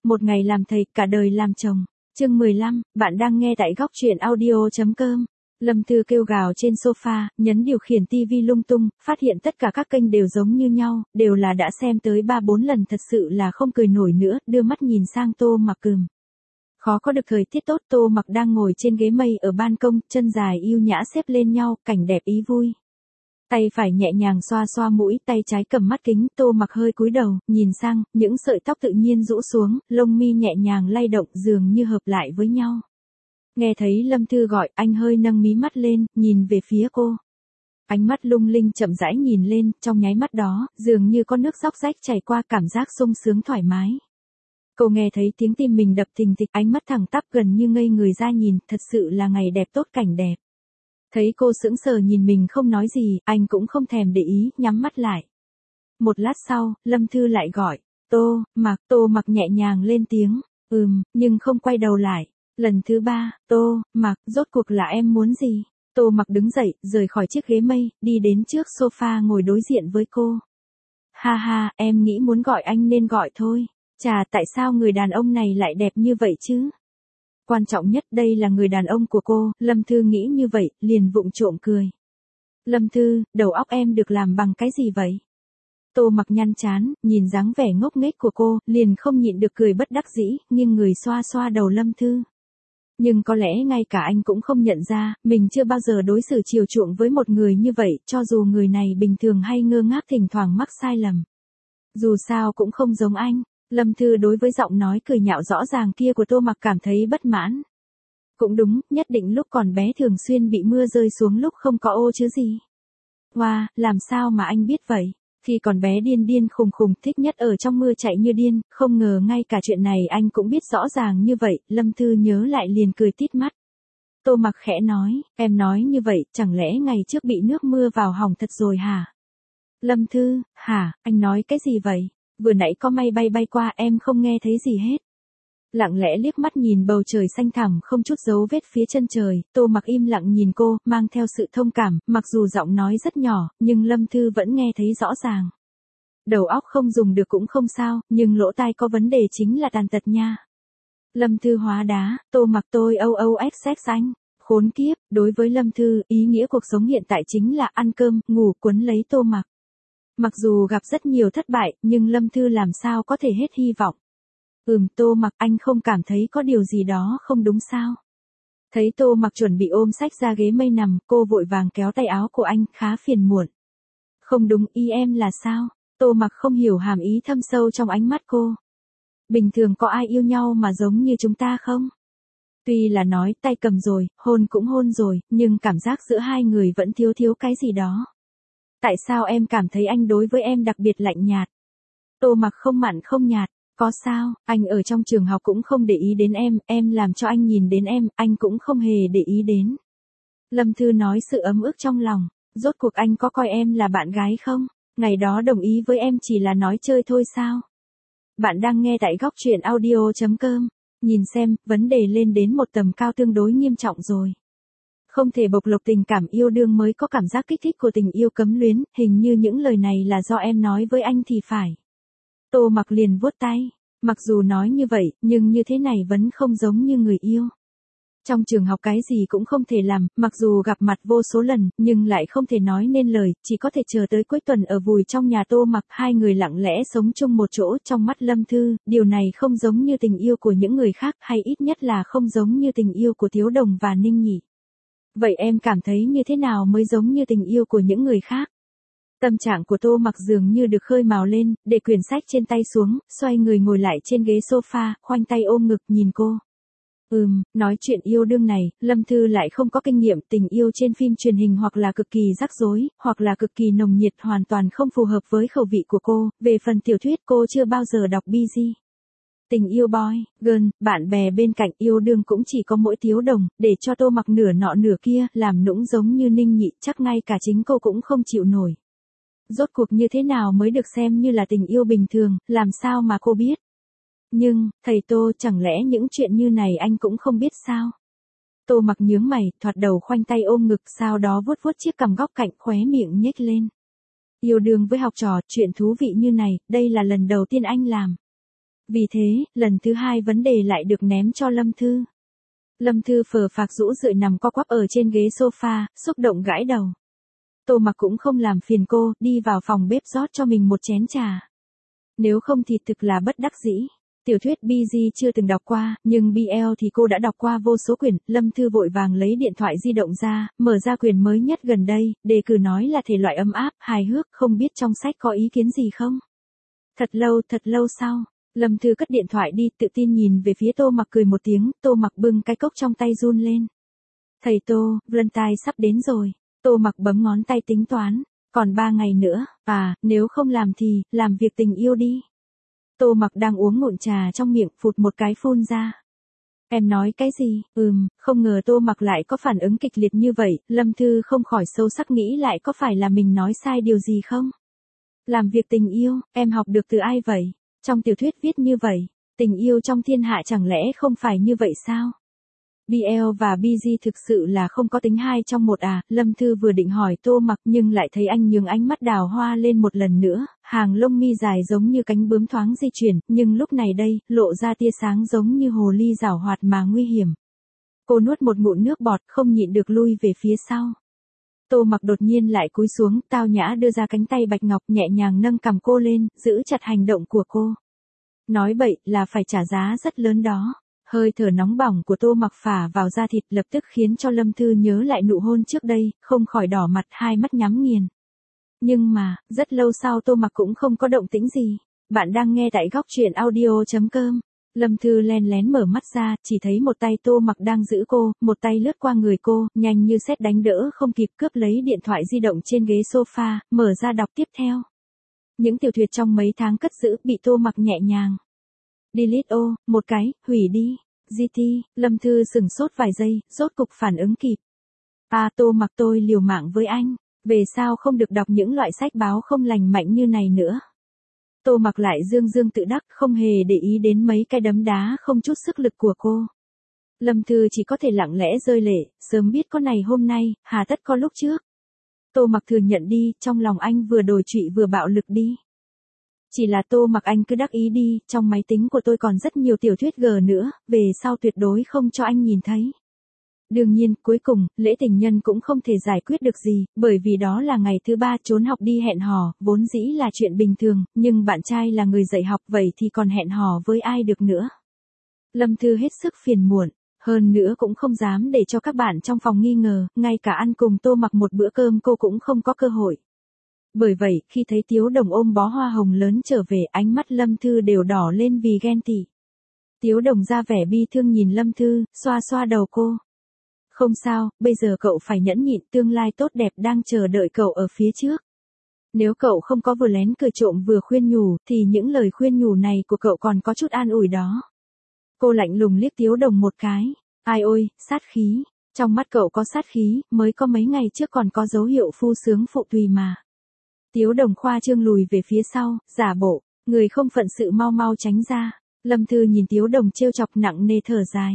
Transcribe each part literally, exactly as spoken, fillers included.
Một ngày làm thầy, cả đời làm chồng. Chương mười lăm, bạn đang nghe tại góc truyện audio.com. Lâm Thư kêu gào trên sofa, nhấn điều khiển tivi lung tung, phát hiện tất cả các kênh đều giống như nhau, đều là đã xem tới ba bốn lần, thật sự là không cười nổi nữa, đưa mắt nhìn sang Tô Mặc Cừm. Khó có được thời tiết tốt, Tô Mặc đang ngồi trên ghế mây ở ban công, chân dài yêu nhã xếp lên nhau, cảnh đẹp ý vui. Tay phải nhẹ nhàng xoa xoa mũi, tay trái cầm mắt kính, Tô Mặc hơi cúi đầu, nhìn sang, những sợi tóc tự nhiên rũ xuống, lông mi nhẹ nhàng lay động, dường như hợp lại với nhau. Nghe thấy Lâm Thư gọi, anh hơi nâng mí mắt lên, nhìn về phía cô. Ánh mắt lung linh chậm rãi nhìn lên, trong nháy mắt đó, dường như có nước róc rách chảy qua, cảm giác sung sướng thoải mái. Cô nghe thấy tiếng tim mình đập thình thịch, ánh mắt thẳng tắp gần như ngây người ra nhìn, thật sự là ngày đẹp tốt cảnh đẹp. Thấy cô sững sờ nhìn mình không nói gì, anh cũng không thèm để ý, nhắm mắt lại. Một lát sau, Lâm Thư lại gọi, Tô Mặc, Tô Mặc nhẹ nhàng lên tiếng, ừm, nhưng không quay đầu lại. Lần thứ ba, Tô Mặc, rốt cuộc là em muốn gì? Tô Mặc đứng dậy, rời khỏi chiếc ghế mây, đi đến trước sofa ngồi đối diện với cô. Ha ha, em nghĩ muốn gọi anh nên gọi thôi. Chà, tại sao người đàn ông này lại đẹp như vậy chứ? Quan trọng nhất đây là người đàn ông của cô, Lâm Thư nghĩ như vậy, liền vụng trộm cười. Lâm Thư, đầu óc em được làm bằng cái gì vậy? Tô Mặc nhăn trán, nhìn dáng vẻ ngốc nghếch của cô, liền không nhịn được cười bất đắc dĩ, nhưng người xoa xoa đầu Lâm Thư. Nhưng có lẽ ngay cả anh cũng không nhận ra, mình chưa bao giờ đối xử chiều chuộng với một người như vậy, cho dù người này bình thường hay ngơ ngác thỉnh thoảng mắc sai lầm. Dù sao cũng không giống anh. Lâm Thư đối với giọng nói cười nhạo rõ ràng kia của Tô Mặc cảm thấy bất mãn. Cũng đúng, nhất định lúc còn bé thường xuyên bị mưa rơi xuống lúc không có ô chứ gì. Wow, làm sao mà anh biết vậy? Khi còn bé điên điên khùng khùng, thích nhất ở trong mưa chạy như điên, không ngờ ngay cả chuyện này anh cũng biết rõ ràng như vậy, Lâm Thư nhớ lại liền cười tít mắt. Tô Mặc khẽ nói, em nói như vậy, chẳng lẽ ngày trước bị nước mưa vào hỏng thật rồi hả? Lâm Thư, hả, anh nói cái gì vậy? Vừa nãy có mây bay bay qua em không nghe thấy gì hết. Lặng lẽ liếc mắt nhìn bầu trời xanh thẳm không chút dấu vết phía chân trời, Tô Mặc im lặng nhìn cô, mang theo sự thông cảm, mặc dù giọng nói rất nhỏ, nhưng Lâm Thư vẫn nghe thấy rõ ràng. Đầu óc không dùng được cũng không sao, nhưng lỗ tai có vấn đề chính là tàn tật nha. Lâm Thư hóa đá, Tô Mặc tôi âu âu xx anh. Khốn kiếp, đối với Lâm Thư, ý nghĩa cuộc sống hiện tại chính là ăn cơm, ngủ, quấn lấy Tô Mặc. Mặc dù gặp rất nhiều thất bại, nhưng Lâm Thư làm sao có thể hết hy vọng. Ừm, Tô Mặc, anh không cảm thấy có điều gì đó không đúng sao? Thấy Tô Mặc chuẩn bị ôm sách ra ghế mây nằm, cô vội vàng kéo tay áo của anh, khá phiền muộn. Không đúng, ý em là sao? Tô Mặc không hiểu hàm ý thâm sâu trong ánh mắt cô. Bình thường có ai yêu nhau mà giống như chúng ta không? Tuy là nói tay cầm rồi, hôn cũng hôn rồi, nhưng cảm giác giữa hai người vẫn thiếu thiếu cái gì đó. Tại sao em cảm thấy anh đối với em đặc biệt lạnh nhạt? Tô Mặc không mặn không nhạt, có sao, anh ở trong trường học cũng không để ý đến em, em làm cho anh nhìn đến em, anh cũng không hề để ý đến. Lâm Thư nói sự ấm ức trong lòng, rốt cuộc anh có coi em là bạn gái không? Ngày đó đồng ý với em chỉ là nói chơi thôi sao? Bạn đang nghe tại góc truyện audio.com, nhìn xem, vấn đề lên đến một tầm cao tương đối nghiêm trọng rồi. Không thể bộc lộ tình cảm yêu đương mới có cảm giác kích thích của tình yêu cấm luyến, hình như những lời này là do em nói với anh thì phải. Tô Mặc liền vuốt tay, mặc dù nói như vậy, nhưng như thế này vẫn không giống như người yêu. Trong trường học cái gì cũng không thể làm, mặc dù gặp mặt vô số lần, nhưng lại không thể nói nên lời, chỉ có thể chờ tới cuối tuần ở vùi trong nhà Tô Mặc, hai người lặng lẽ sống chung một chỗ. Trong mắt Lâm Thư, điều này không giống như tình yêu của những người khác, hay ít nhất là không giống như tình yêu của Thiếu Đồng và Ninh nhỉ. Vậy em cảm thấy như thế nào mới giống như tình yêu của những người khác? Tâm trạng của Tô Mặc dường như được khơi mào lên, để quyển sách trên tay xuống, xoay người ngồi lại trên ghế sofa, khoanh tay ôm ngực nhìn cô. Ừm, nói chuyện yêu đương này, Lâm Thư lại không có kinh nghiệm, tình yêu trên phim truyền hình hoặc là cực kỳ rắc rối, hoặc là cực kỳ nồng nhiệt, hoàn toàn không phù hợp với khẩu vị của cô. Về phần tiểu thuyết cô chưa bao giờ đọc bi gi. Tình yêu boy, girl, bạn bè bên cạnh, yêu đương cũng chỉ có mỗi Thiếu Đồng, để cho Tô Mặc nửa nọ nửa kia, làm nũng giống như Ninh nhị, chắc ngay cả chính cô cũng không chịu nổi. Rốt cuộc như thế nào mới được xem như là tình yêu bình thường, làm sao mà cô biết? Nhưng, thầy Tô, chẳng lẽ những chuyện như này anh cũng không biết sao? Tô Mặc nhướng mày, thoạt đầu khoanh tay ôm ngực, sau đó vuốt vuốt chiếc cằm góc cạnh, khóe miệng nhếch lên. Yêu đương với học trò, chuyện thú vị như này, đây là lần đầu tiên anh làm. Vì thế, lần thứ hai vấn đề lại được ném cho Lâm Thư. Lâm Thư phờ phạc rũ rượi nằm co quắp ở trên ghế sofa, xúc động gãi đầu. Tô Mặc cũng không làm phiền cô, đi vào phòng bếp rót cho mình một chén trà. Nếu không thì thực là bất đắc dĩ. Tiểu thuyết bê giê chưa từng đọc qua, nhưng bê lờ thì cô đã đọc qua vô số quyển. Lâm Thư vội vàng lấy điện thoại di động ra, mở ra quyển mới nhất gần đây, đề cử nói là thể loại ấm áp, hài hước, không biết trong sách có ý kiến gì không? Thật lâu, thật lâu sau, Lâm Thư cất điện thoại đi, tự tin nhìn về phía Tô Mặc cười một tiếng, Tô Mặc bưng cái cốc trong tay run lên. Thầy Tô, Valentine sắp đến rồi. Tô Mặc bấm ngón tay tính toán, còn ba ngày nữa, à, nếu không làm thì, làm việc tình yêu đi. Tô Mặc đang uống ngụm trà trong miệng, phụt một cái phun ra. Em nói cái gì? Ừm, không ngờ Tô Mặc lại có phản ứng kịch liệt như vậy, Lâm Thư không khỏi sâu sắc nghĩ lại có phải là mình nói sai điều gì không? Làm việc tình yêu, em học được từ ai vậy? Trong tiểu thuyết viết như vậy, tình yêu trong thiên hạ chẳng lẽ không phải như vậy sao? bê lờ và bê giê thực sự là không có tính hai trong một à, Lâm Thư vừa định hỏi Tô Mặc nhưng lại thấy anh nhướng ánh mắt đào hoa lên một lần nữa, hàng lông mi dài giống như cánh bướm thoáng di chuyển, nhưng lúc này đây, lộ ra tia sáng giống như hồ ly giảo hoạt mà nguy hiểm. Cô nuốt một ngụm nước bọt, không nhịn được lui về phía sau. Tô Mặc đột nhiên lại cúi xuống, tao nhã đưa ra cánh tay bạch ngọc nhẹ nhàng nâng cằm cô lên, giữ chặt hành động của cô. Nói bậy là phải trả giá rất lớn đó. Hơi thở nóng bỏng của Tô Mặc phả vào da thịt lập tức khiến cho Lâm Thư nhớ lại nụ hôn trước đây, không khỏi đỏ mặt, hai mắt nhắm nghiền. Nhưng mà, rất lâu sau Tô Mặc cũng không có động tĩnh gì. Bạn đang nghe tại góc truyện audio chấm com. Lâm Thư len lén mở mắt ra, chỉ thấy một tay Tô Mặc đang giữ cô, một tay lướt qua người cô, nhanh như sét đánh đỡ không kịp, cướp lấy điện thoại di động trên ghế sofa, mở ra đọc tiếp theo. Những tiểu thuyết trong mấy tháng cất giữ bị Tô Mặc nhẹ nhàng. Delete ô, một cái, hủy đi. giê tê, Lâm Thư sừng sốt vài giây, rốt cục phản ứng kịp. À, Tô Mặc, tôi liều mạng với anh. Về sao không được đọc những loại sách báo không lành mạnh như này nữa? Tô Mặc lại dương dương tự đắc, không hề để ý đến mấy cái đấm đá không chút sức lực của cô. Lâm Thư chỉ có thể lặng lẽ rơi lệ, sớm biết có này hôm nay, hà tất có lúc trước. Tô Mặc thừa nhận đi, trong lòng anh vừa đồi trụy vừa bạo lực đi. Chỉ là Tô Mặc anh cứ đắc ý đi, trong máy tính của tôi còn rất nhiều tiểu thuyết G nữa, về sau tuyệt đối không cho anh nhìn thấy. Đương nhiên, cuối cùng, lễ tình nhân cũng không thể giải quyết được gì, bởi vì đó là ngày thứ ba trốn học đi hẹn hò, vốn dĩ là chuyện bình thường, nhưng bạn trai là người dạy học vậy thì còn hẹn hò với ai được nữa. Lâm Thư hết sức phiền muộn, hơn nữa cũng không dám để cho các bạn trong phòng nghi ngờ, ngay cả ăn cùng Tô Mặc một bữa cơm cô cũng không có cơ hội. Bởi vậy, khi thấy Tiếu Đồng ôm bó hoa hồng lớn trở về, ánh mắt Lâm Thư đều đỏ lên vì ghen tị. Tiếu Đồng ra vẻ bi thương nhìn Lâm Thư, xoa xoa đầu cô. Không sao, bây giờ cậu phải nhẫn nhịn, tương lai tốt đẹp đang chờ đợi cậu ở phía trước. Nếu cậu không có vừa lén cười trộm vừa khuyên nhủ, thì những lời khuyên nhủ này của cậu còn có chút an ủi đó. Cô lạnh lùng liếc Tiếu Đồng một cái. Ai ôi, sát khí. Trong mắt cậu có sát khí, mới có mấy ngày trước còn có dấu hiệu phu sướng phụ tùy mà. Tiếu Đồng khoa trương lùi về phía sau, giả bộ, người không phận sự mau mau tránh ra. Lâm Thư nhìn Tiếu Đồng trêu chọc nặng nề thở dài.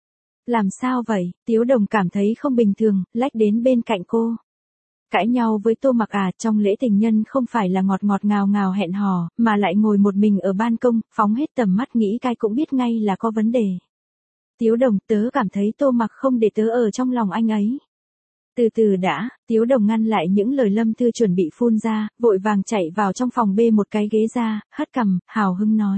Làm sao vậy? Tiếu Đồng cảm thấy không bình thường, lách đến bên cạnh cô. Cãi nhau với Tô Mặc à, trong lễ tình nhân không phải là ngọt ngọt ngào ngào hẹn hò, mà lại ngồi một mình ở ban công, phóng hết tầm mắt nghĩ cái cũng biết ngay là có vấn đề. Tiếu Đồng, tớ cảm thấy Tô Mặc không để tớ ở trong lòng anh ấy. Từ từ đã, Tiếu Đồng ngăn lại những lời Lâm Thư chuẩn bị phun ra, vội vàng chạy vào trong phòng bê một cái ghế ra, hất cằm, hào hứng nói.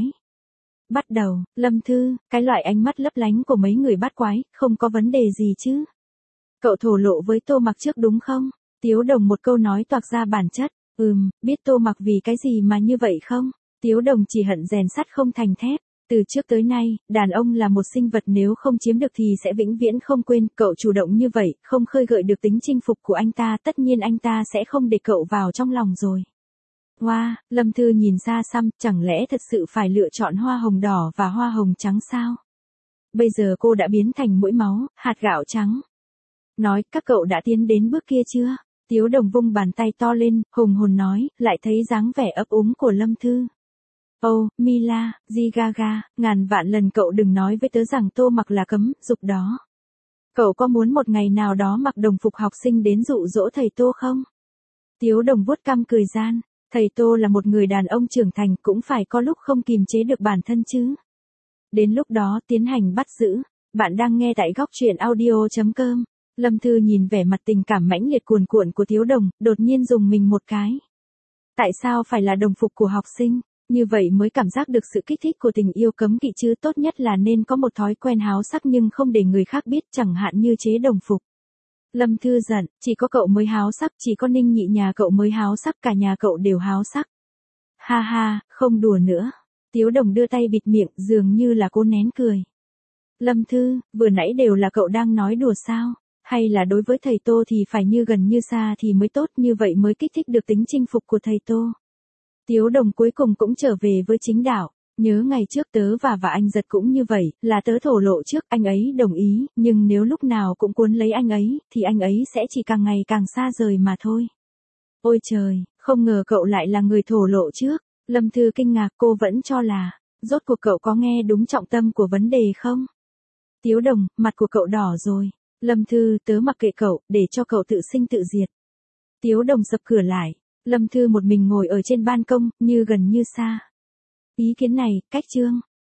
Bắt đầu, Lâm Thư, cái loại ánh mắt lấp lánh của mấy người bắt quái, không có vấn đề gì chứ. Cậu thổ lộ với Tô Mặc trước đúng không? Tiếu Đồng một câu nói toạc ra bản chất. Ừm, biết Tô Mặc vì cái gì mà như vậy không? Tiếu Đồng chỉ hận rèn sắt không thành thép. Từ trước tới nay, đàn ông là một sinh vật nếu không chiếm được thì sẽ vĩnh viễn không quên. Cậu chủ động như vậy, không khơi gợi được tính chinh phục của anh ta, tất nhiên anh ta sẽ không để cậu vào trong lòng rồi. Hoa, wow, Lâm Thư nhìn xa xăm, chẳng lẽ thật sự phải lựa chọn hoa hồng đỏ và hoa hồng trắng sao? Bây giờ cô đã biến thành muỗi máu, hạt gạo trắng. Nói, các cậu đã tiến đến bước kia chưa? Tiếu Đồng vung bàn tay to lên, hùng hồn nói, lại thấy dáng vẻ ấp úng của Lâm Thư. Oh, Mila, Di Gaga, ngàn vạn lần cậu đừng nói với tớ rằng Tô Mặc là cấm, dục đó. Cậu có muốn một ngày nào đó mặc đồng phục học sinh đến dụ dỗ thầy Tô không? Tiếu Đồng vuốt cằm cười gian. Thầy Tô là một người đàn ông trưởng thành cũng phải có lúc không kìm chế được bản thân chứ. Đến lúc đó tiến hành bắt giữ. Bạn đang nghe tại góc truyện audio.com. Lâm Thư nhìn vẻ mặt tình cảm mãnh liệt cuồn cuộn của Tiếu Đồng, đột nhiên dùng mình một cái. Tại sao phải là đồng phục của học sinh? Như vậy mới cảm giác được sự kích thích của tình yêu cấm kỵ chứ, tốt nhất là nên có một thói quen háo sắc nhưng không để người khác biết, chẳng hạn như chế đồng phục. Lâm Thư giận, chỉ có cậu mới háo sắc, chỉ có Ninh Nhị nhà cậu mới háo sắc, cả nhà cậu đều háo sắc. Ha ha, không đùa nữa. Tiếu Đồng đưa tay bịt miệng, dường như là cô nén cười. Lâm Thư, vừa nãy đều là cậu đang nói đùa sao? Hay là đối với thầy Tô thì phải như gần như xa thì mới tốt, như vậy mới kích thích được tính chinh phục của thầy Tô. Tiếu Đồng cuối cùng cũng trở về với chính đạo. Nhớ ngày trước tớ và và anh Giật cũng như vậy, là tớ thổ lộ trước, anh ấy đồng ý, nhưng nếu lúc nào cũng cuốn lấy anh ấy, thì anh ấy sẽ chỉ càng ngày càng xa rời mà thôi. Ôi trời, không ngờ cậu lại là người thổ lộ trước. Lâm Thư kinh ngạc, cô vẫn cho là, rốt cuộc cậu có nghe đúng trọng tâm của vấn đề không? Tiếu Đồng, mặt của cậu đỏ rồi. Lâm Thư, tớ mặc kệ cậu, để cho cậu tự sinh tự diệt. Tiếu Đồng sập cửa lại. Lâm Thư một mình ngồi ở trên ban công, như gần như xa. Ý kiến này, cách chương.